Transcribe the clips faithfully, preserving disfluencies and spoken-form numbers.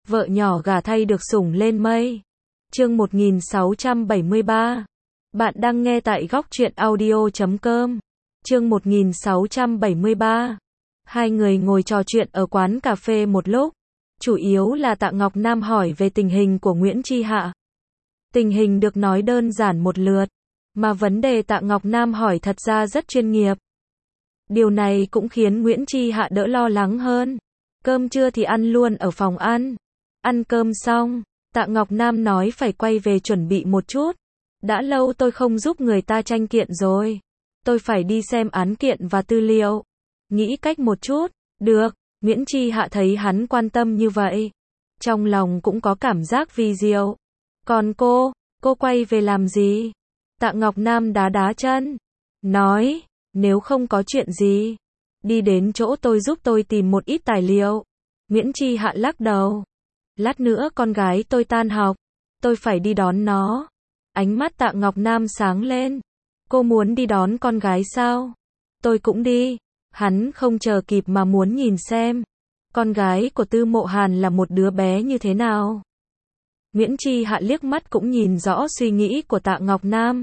Vợ nhỏ gả thay được sủng lên mây. Chương một nghìn sáu trăm bảy mươi ba. Bạn đang nghe tại góc truyện audio chấm com. Chương một nghìn sáu trăm bảy mươi ba. Hai người ngồi trò chuyện ở quán cà phê một lúc. Chủ yếu là Tạ Ngọc Nam hỏi về tình hình của Nguyễn Chi Hạ. Tình hình được nói đơn giản một lượt, mà vấn đề Tạ Ngọc Nam hỏi thật ra rất chuyên nghiệp. Điều này cũng khiến Nguyễn Chi Hạ đỡ lo lắng hơn. Cơm trưa thì ăn luôn ở phòng ăn. Ăn cơm xong, Tạ Ngọc Nam nói phải quay về chuẩn bị một chút. Đã lâu tôi không giúp người ta tranh kiện rồi. Tôi phải đi xem án kiện và tư liệu. Nghĩ cách một chút. Được, Nguyễn Chi Hạ thấy hắn quan tâm như vậy. Trong lòng cũng có cảm giác vi diệu. Còn cô, cô quay về làm gì? Tạ Ngọc Nam đá đá chân. Nói, nếu không có chuyện gì, đi đến chỗ tôi giúp tôi tìm một ít tài liệu. Nguyễn Chi Hạ lắc đầu. Lát nữa con gái tôi tan học, tôi phải đi đón nó. Ánh mắt Tạ Ngọc Nam sáng lên. Cô muốn đi đón con gái sao? Tôi cũng đi. Hắn không chờ kịp mà muốn nhìn xem con gái của Tư Mộ Hàn là một đứa bé như thế nào. Nguyễn Chi Hạ liếc mắt cũng nhìn rõ suy nghĩ của Tạ Ngọc Nam.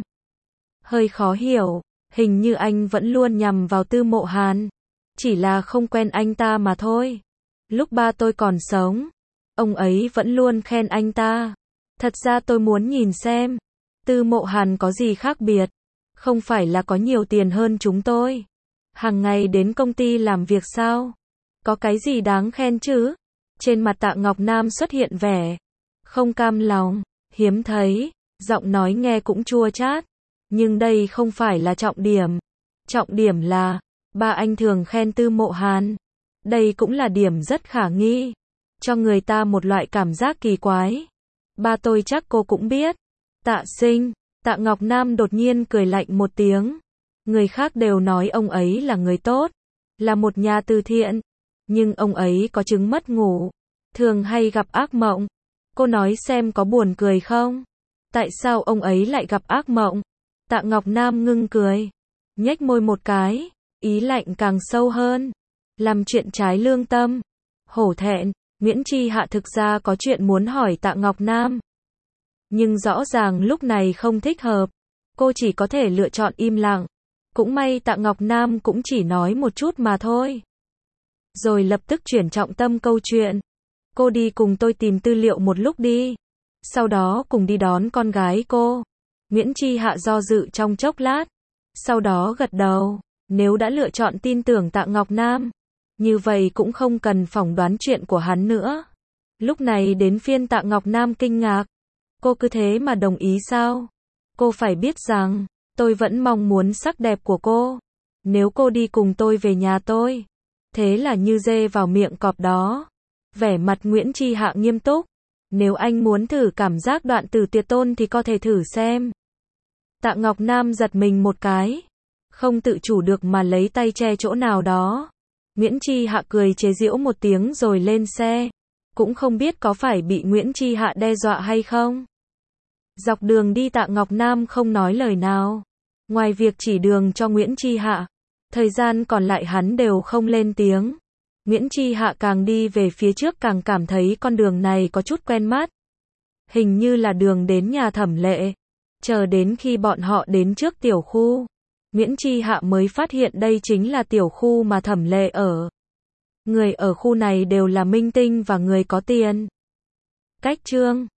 Hơi khó hiểu, hình như anh vẫn luôn nhằm vào Tư Mộ Hàn. Chỉ là không quen anh ta mà thôi. Lúc ba tôi còn sống, ông ấy vẫn luôn khen anh ta. Thật ra tôi muốn nhìn xem, Tư Mộ Hàn có gì khác biệt. Không phải là có nhiều tiền hơn chúng tôi. Hàng ngày đến công ty làm việc sao? Có cái gì đáng khen chứ? Trên mặt Tạ Ngọc Nam xuất hiện vẻ không cam lòng, hiếm thấy, giọng nói nghe cũng chua chát. Nhưng đây không phải là trọng điểm. Trọng điểm là, ba anh thường khen Tư Mộ Hàn. Đây cũng là điểm rất khả nghi. Cho người ta một loại cảm giác kỳ quái. Ba tôi chắc cô cũng biết. Tạ Sinh, Tạ Ngọc Nam đột nhiên cười lạnh một tiếng. Người khác đều nói ông ấy là người tốt, là một nhà từ thiện. Nhưng ông ấy có chứng mất ngủ, thường hay gặp ác mộng. Cô nói xem có buồn cười không? Tại sao ông ấy lại gặp ác mộng? Tạ Ngọc Nam ngưng cười, nhếch môi một cái, ý lạnh càng sâu hơn. Làm chuyện trái lương tâm. Hổ thẹn, Nguyễn Chi Hạ thực ra có chuyện muốn hỏi Tạ Ngọc Nam. Nhưng rõ ràng lúc này không thích hợp. Cô chỉ có thể lựa chọn im lặng. Cũng may Tạ Ngọc Nam cũng chỉ nói một chút mà thôi. Rồi lập tức chuyển trọng tâm câu chuyện. Cô đi cùng tôi tìm tư liệu một lúc đi. Sau đó cùng đi đón con gái cô. Nguyễn Chi Hạ do dự trong chốc lát. Sau đó gật đầu. Nếu đã lựa chọn tin tưởng Tạ Ngọc Nam, như vậy cũng không cần phỏng đoán chuyện của hắn nữa. Lúc này đến phiên Tạ Ngọc Nam kinh ngạc. Cô cứ thế mà đồng ý sao? Cô phải biết rằng, tôi vẫn mong muốn sắc đẹp của cô. Nếu cô đi cùng tôi về nhà tôi, thế là như dê vào miệng cọp đó. Vẻ mặt Nguyễn Chi Hạ nghiêm túc. Nếu anh muốn thử cảm giác đoạn tử tuyệt tôn thì có thể thử xem. Tạ Ngọc Nam giật mình một cái. Không tự chủ được mà lấy tay che chỗ nào đó. Nguyễn Chi Hạ cười chế giễu một tiếng rồi lên xe. Cũng không biết có phải bị Nguyễn Chi Hạ đe dọa hay không. Dọc đường đi Tạ Ngọc Nam không nói lời nào. Ngoài việc chỉ đường cho Nguyễn Chi Hạ, thời gian còn lại hắn đều không lên tiếng. Nguyễn Chi Hạ càng đi về phía trước càng cảm thấy con đường này có chút quen mắt. Hình như là đường đến nhà Thẩm Lệ. Chờ đến khi bọn họ đến trước tiểu khu, Nguyễn Chi Hạ mới phát hiện đây chính là tiểu khu mà Thẩm Lệ ở. Người ở khu này đều là minh tinh và người có tiền. Cách Trương